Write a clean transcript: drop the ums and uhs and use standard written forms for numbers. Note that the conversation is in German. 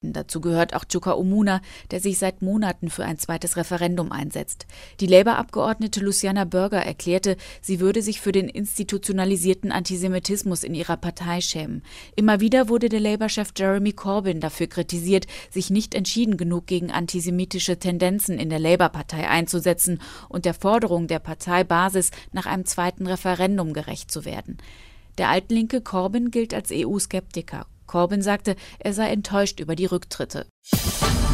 Dazu gehört auch Chuka Umunna, der sich seit Monaten für ein zweites Referendum einsetzt. Die Labour-Abgeordnete Luciana Berger erklärte, sie würde sich für den institutionalisierten Antisemitismus in ihrer Partei schämen. Immer wieder wurde der Labour-Chef Jeremy Corbyn dafür kritisiert, sich nicht entschieden genug gegen antisemitische Tendenzen in der Labour-Partei einzusetzen und der Forderung der Parteibasis nach einem zweiten Referendum gerecht zu werden. Der altlinke Corbyn gilt als EU-Skeptiker. Corbyn sagte, er sei enttäuscht über die Rücktritte.